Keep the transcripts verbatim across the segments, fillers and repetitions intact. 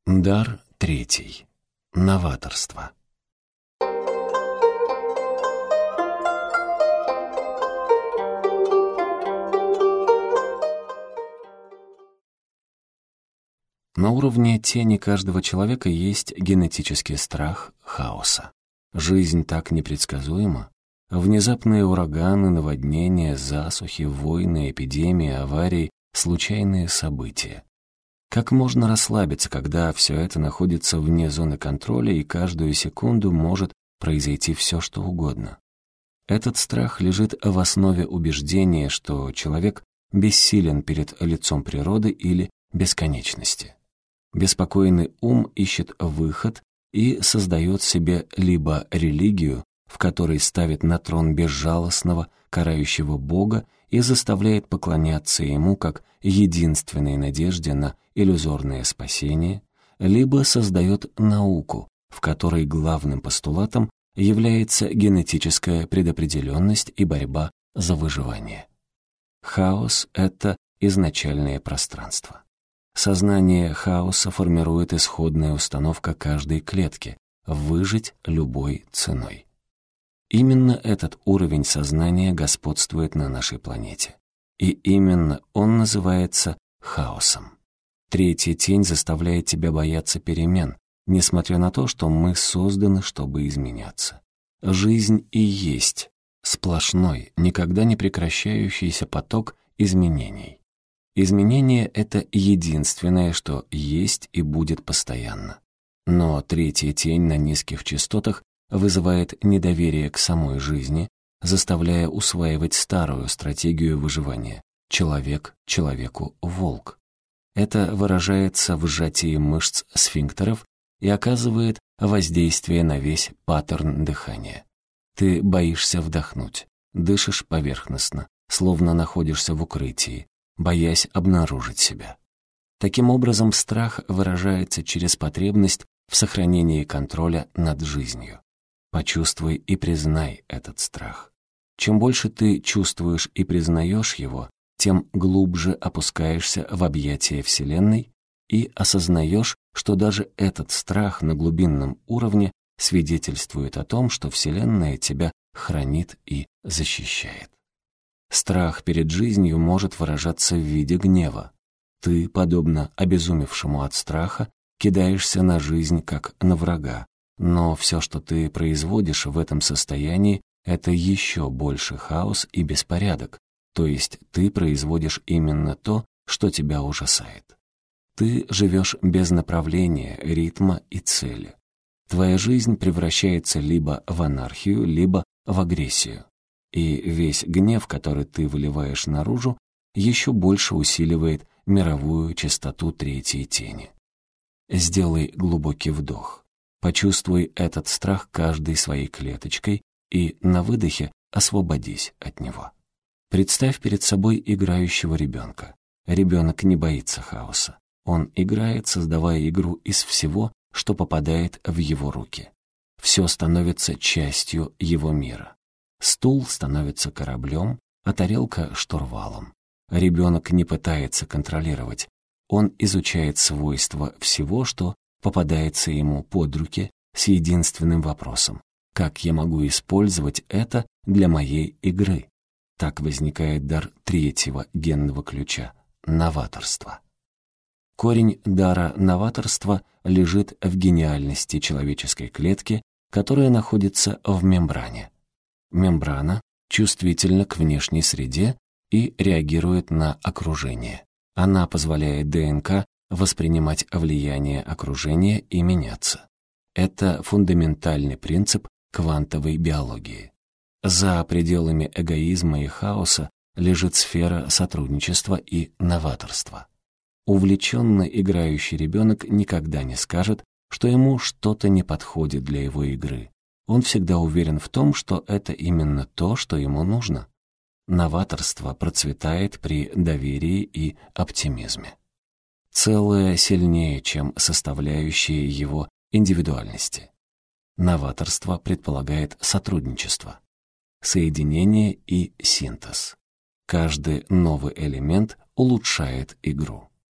Дар третий. Новаторство. На уровне тени каждого человека есть генетический страх хаоса. Жизнь так непредсказуема. Внезапные ураганы, наводнения, засухи, войны, эпидемии, аварии, случайные события. Как можно расслабиться, когда все это находится вне зоны контроля и каждую секунду может произойти все, что угодно? Этот страх лежит в основе убеждения, что человек бессилен перед лицом природы или бесконечности. Беспокойный ум ищет выход и создает себе либо религию, в которой ставит на трон безжалостного, карающего Бога и заставляет поклоняться Ему как единственной надежде на иллюзорное спасение, либо создает науку, в которой главным постулатом является генетическая предопределенность и борьба за выживание. Хаос — это изначальное пространство. Сознание хаоса формирует исходная установка каждой клетки — выжить любой ценой. Именно этот уровень сознания господствует на нашей планете. И именно он называется хаосом. Третья тень заставляет тебя бояться перемен, несмотря на то, что мы созданы, чтобы изменяться. Жизнь и есть сплошной, никогда не прекращающийся поток изменений. Изменение — это единственное, что есть и будет постоянно. Но третья тень на низких частотах вызывает недоверие к самой жизни, заставляя усваивать старую стратегию выживания — человек человеку волк. Это выражается в сжатии мышц сфинктеров и оказывает воздействие на весь паттерн дыхания. Ты боишься вдохнуть, дышишь поверхностно, словно находишься в укрытии, боясь обнаружить себя. Таким образом, страх выражается через потребность в сохранении контроля над жизнью. Почувствуй и признай этот страх. Чем больше ты чувствуешь и признаешь его, тем глубже опускаешься в объятия Вселенной и осознаешь, что даже этот страх на глубинном уровне свидетельствует о том, что Вселенная тебя хранит и защищает. Страх перед жизнью может выражаться в виде гнева. Ты, подобно обезумевшему от страха, кидаешься на жизнь как на врага, но все, что ты производишь в этом состоянии, это еще больше хаос и беспорядок, то есть ты производишь именно то, что тебя ужасает. Ты живешь без направления, ритма и цели. Твоя жизнь превращается либо в анархию, либо в агрессию. И весь гнев, который ты выливаешь наружу, еще больше усиливает мировую частоту третьей тени. Сделай глубокий вдох. Почувствуй этот страх каждой своей клеточкой и на выдохе освободись от него. Представь перед собой играющего ребенка. Ребенок не боится хаоса. Он играет, создавая игру из всего, что попадает в его руки. Все становится частью его мира. Стул становится кораблем, а тарелка — штурвалом. Ребенок не пытается контролировать. Он изучает свойства всего, что попадается ему под руки, с единственным вопросом: как я могу использовать это для моей игры? Так возникает дар третьего генного ключа — новаторство. Корень дара новаторства лежит в гениальности человеческой клетки, которая находится в мембране. Мембрана чувствительна к внешней среде и реагирует на окружение. Она позволяет ДНК воспринимать влияние окружения и меняться. Это фундаментальный принцип квантовой биологии. За пределами эгоизма и хаоса лежит сфера сотрудничества и новаторства. Увлеченно играющий ребенок никогда не скажет, что ему что-то не подходит для его игры. Он всегда уверен в том, что это именно то, что ему нужно. Новаторство процветает при доверии и оптимизме. Целое сильнее, чем составляющие его индивидуальности. Новаторство предполагает сотрудничество, соединение и синтез. Каждый новый элемент улучшает игру.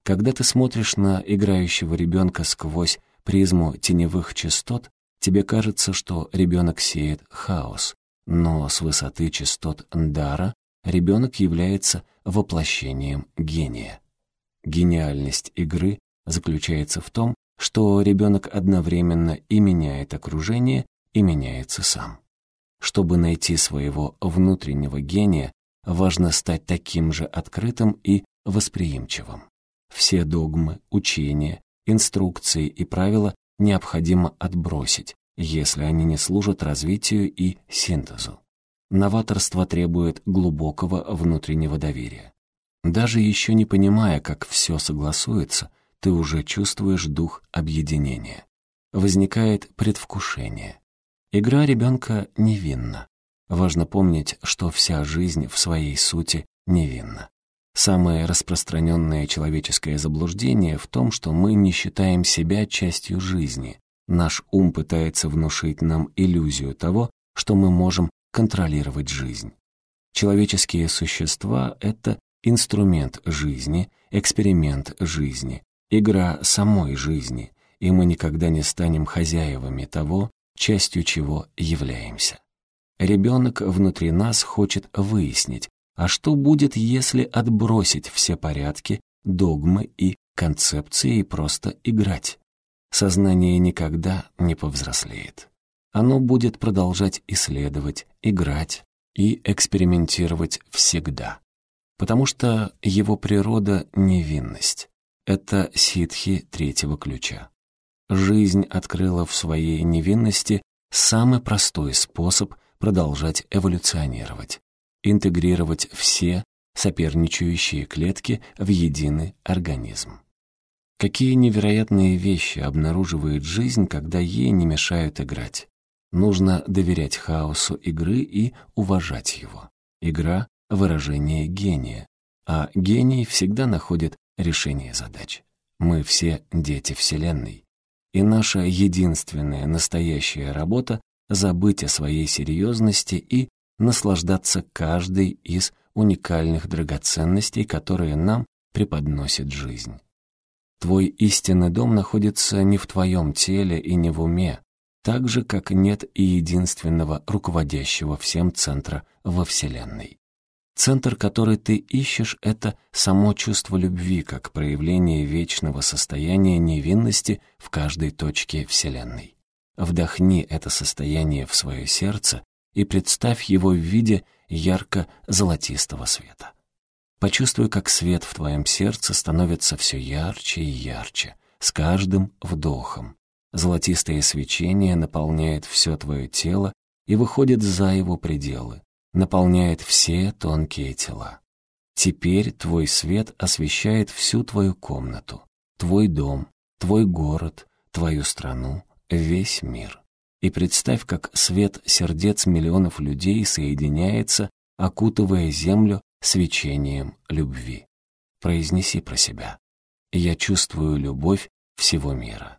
Когда ты смотришь на играющего ребенка сквозь призму теневых частот, тебе кажется, что ребенок сеет хаос, но с высоты частот Дара ребенок является воплощением гения. Гениальность игры заключается в том, что ребенок одновременно и меняет окружение, и меняется сам. Чтобы найти своего внутреннего гения, важно стать таким же открытым и восприимчивым. Все догмы, учения, инструкции и правила необходимо отбросить, если они не служат развитию и синтезу. Новаторство требует глубокого внутреннего доверия. Даже еще не понимая, как все согласуется, ты уже чувствуешь дух объединения. Возникает предвкушение. Игра ребенка невинна. Важно помнить, что вся жизнь в своей сути невинна. Самое распространенное человеческое заблуждение в том, что мы не считаем себя частью жизни. Наш ум пытается внушить нам иллюзию того, что мы можем контролировать жизнь. Человеческие существа — это инструмент жизни, эксперимент жизни, игра самой жизни, и мы никогда не станем хозяевами того, частью чего являемся. Ребенок внутри нас хочет выяснить, а что будет, если отбросить все порядки, догмы и концепции и просто играть? Сознание никогда не повзрослеет. Оно будет продолжать исследовать, играть и экспериментировать всегда. Потому что его природа — невинность. Это ситхи третьего ключа. Жизнь открыла в своей невинности самый простой способ продолжать эволюционировать, интегрировать все соперничающие клетки в единый организм. Какие невероятные вещи обнаруживает жизнь, когда ей не мешают играть. Нужно доверять хаосу игры и уважать его. Игра — выражение гения, а гений всегда находит решение задач. Мы все дети Вселенной. И наша единственная настоящая работа — забыть о своей серьезности и наслаждаться каждой из уникальных драгоценностей, которые нам преподносит жизнь. Твой истинный дом находится не в твоем теле и не в уме, так же, как нет и единственного руководящего всем центра во Вселенной. Центр, который ты ищешь, — это само чувство любви, как проявление вечного состояния невинности в каждой точке Вселенной. Вдохни это состояние в свое сердце и представь его в виде ярко-золотистого света. Почувствуй, как свет в твоем сердце становится все ярче и ярче, с каждым вдохом. Золотистое свечение наполняет все твое тело и выходит за его пределы, наполняет все тонкие тела. Теперь твой свет освещает всю твою комнату, твой дом, твой город, твою страну, весь мир. И представь, как свет сердец миллионов людей соединяется, окутывая землю свечением любви. Произнеси про себя: «Я чувствую любовь всего мира.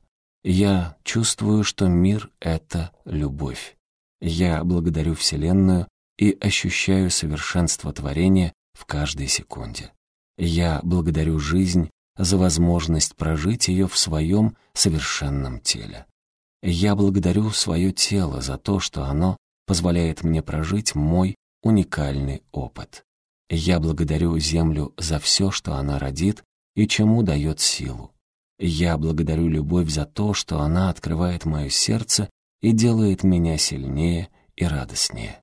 Я чувствую, что мир — это любовь. Я благодарю Вселенную и ощущаю совершенство творения в каждой секунде. Я благодарю жизнь за возможность прожить ее в своем совершенном теле. Я благодарю свое тело за то, что оно позволяет мне прожить мой уникальный опыт. Я благодарю Землю за все, что она родит и чему дает силу. Я благодарю любовь за то, что она открывает мое сердце и делает меня сильнее и радостнее.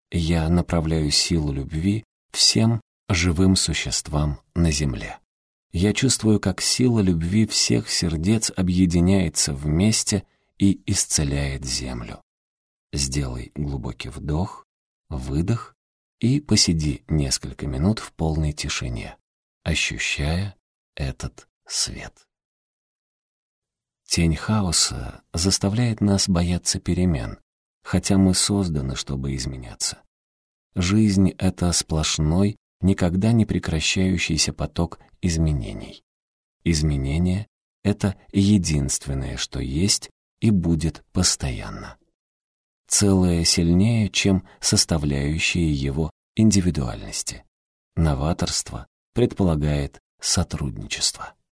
Я направляю силу любви всем живым существам на Земле. Я чувствую, как сила любви всех сердец объединяется вместе и исцеляет Землю. Сделай глубокий вдох, выдох и посиди несколько минут в полной тишине, ощущая этот свет. Тень хаоса заставляет нас бояться перемен, хотя мы созданы, чтобы изменяться. Жизнь — это сплошной, никогда не прекращающийся поток изменений. Изменение — это единственное, что есть и будет постоянно. Целое сильнее, чем составляющие его индивидуальности. Новаторство предполагает сотрудничество.